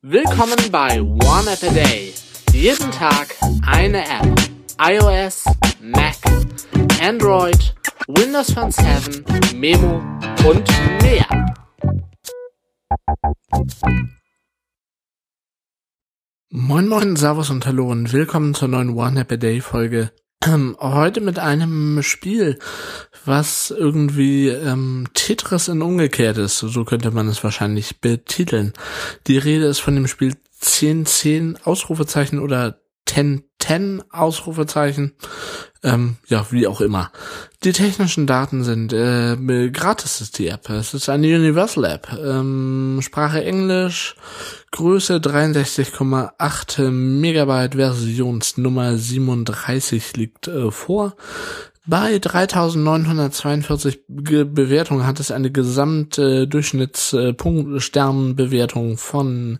Willkommen bei One App a Day. Jeden Tag eine App. iOS, Mac, Android, Windows Phone 7, Memo und mehr. Moin moin, Servus und Hallo und willkommen zur neuen One App a Day Folge. Heute mit einem Spiel, was irgendwie Tetris in umgekehrt ist, so könnte man es wahrscheinlich betiteln. Die Rede ist von dem Spiel 1010 Ausrufezeichen oder 1010 Ausrufezeichen, wie auch immer. Die technischen Daten sind, gratis ist die App, es ist eine Universal App, Sprache Englisch, Größe 63,8 Megabyte, Versionsnummer 37 liegt vor. Bei 3.942 Bewertungen hat es eine Gesamtdurchschnittssternbewertung von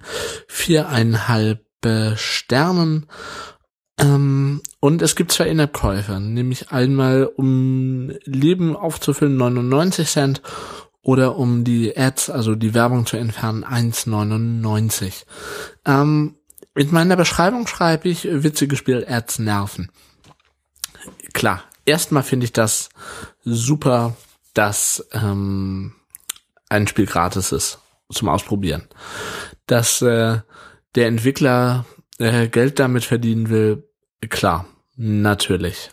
4,5 Sternen. Und es gibt zwei In-App-Käufe, nämlich einmal um Leben aufzufüllen 99 Cent oder um die Ads, also die Werbung zu entfernen 1,99. In meiner Beschreibung schreibe ich, witzige Spiel, Ads nerven. Klar, erstmal finde ich das super, dass ein Spiel gratis ist zum Ausprobieren. Dass der Entwickler Geld damit verdienen will, klar, natürlich.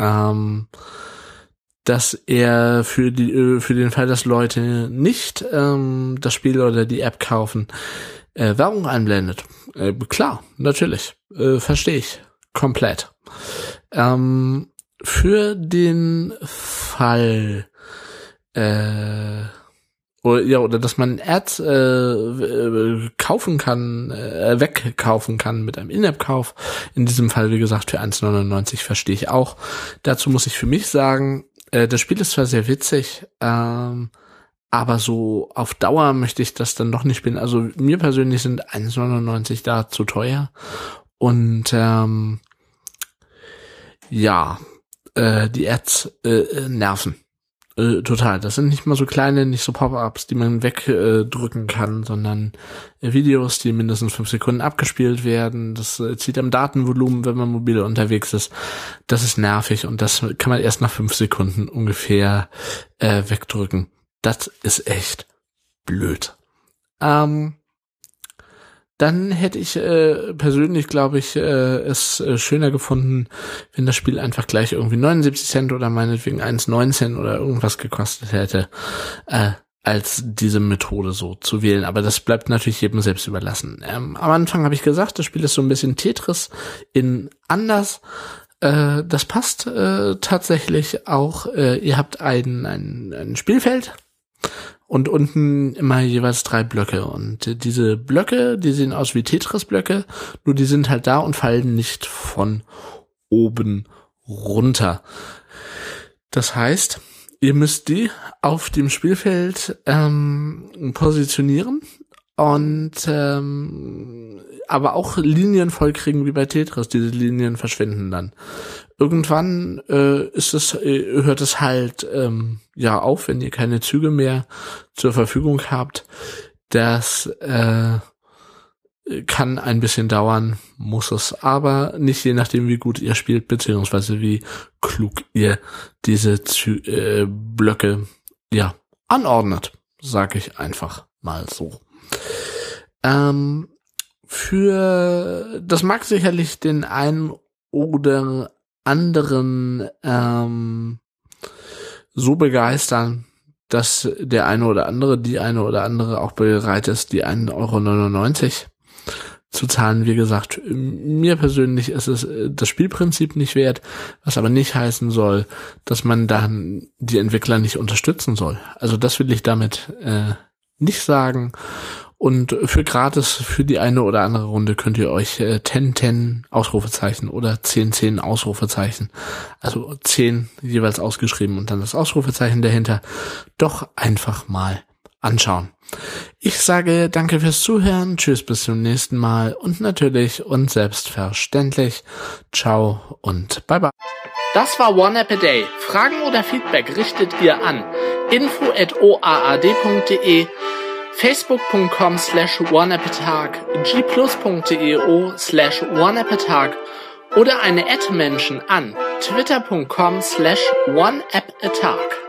Dass er für den Fall, dass Leute nicht das Spiel oder die App kaufen, Werbung einblendet. Klar, natürlich. Verstehe ich. Komplett. Für den Fall, oder dass man Ads kaufen kann, wegkaufen kann mit einem In-App-Kauf. In diesem Fall, wie gesagt, für 1,99 verstehe ich auch. Dazu muss ich für mich sagen, das Spiel ist zwar sehr witzig, aber so auf Dauer möchte ich das dann doch nicht spielen. Also mir persönlich sind 1,99 da zu teuer. Und die Ads nerven. Total. Das sind nicht mal so kleine, nicht so Pop-ups, die man wegdrücken kann, sondern Videos, die mindestens 5 Sekunden abgespielt werden. Das zieht am Datenvolumen, wenn man mobil unterwegs ist. Das ist nervig und das kann man erst nach 5 Sekunden ungefähr wegdrücken. Das ist echt blöd. Dann hätte ich persönlich, glaube ich, es schöner gefunden, wenn das Spiel einfach gleich irgendwie 79 Cent oder meinetwegen 1,19 oder irgendwas gekostet hätte, als diese Methode so zu wählen. Aber das bleibt natürlich jedem selbst überlassen. Am Anfang habe ich gesagt, das Spiel ist so ein bisschen Tetris in anders. Das passt tatsächlich auch. Ihr habt ein Spielfeld. Und unten immer jeweils 3 Blöcke. Und diese Blöcke, die sehen aus wie Tetris-Blöcke, nur die sind halt da und fallen nicht von oben runter. Das heißt, ihr müsst die auf dem Spielfeld positionieren und aber auch Linien vollkriegen wie bei Tetris. Diese Linien verschwinden dann. Irgendwann hört es halt auf, wenn ihr keine Züge mehr zur Verfügung habt. Das kann ein bisschen dauern, muss es aber nicht, je nachdem wie gut ihr spielt, beziehungsweise wie klug ihr diese Blöcke anordnet, sage ich einfach mal so. Das mag sicherlich den einen oder anderen so begeistern, dass der eine oder andere, die eine oder andere auch bereit ist, die 1,99 € zu zahlen. Wie gesagt, mir persönlich ist es das Spielprinzip nicht wert, was aber nicht heißen soll, dass man dann die Entwickler nicht unterstützen soll. Also das will ich damit nicht sagen. Und für gratis, für die eine oder andere Runde könnt ihr euch 1010 Ausrufezeichen oder 1010 Ausrufezeichen, also 10 jeweils ausgeschrieben und dann das Ausrufezeichen dahinter, doch einfach mal anschauen. Ich sage danke fürs Zuhören, tschüss, bis zum nächsten Mal und natürlich und selbstverständlich, ciao und bye bye. Das war One App a Day. Fragen oder Feedback richtet ihr an info@oaad.de. facebook.com/oneappatag, gplus.io/oneappatag oder eine @Menschen an twitter.com/oneappatag.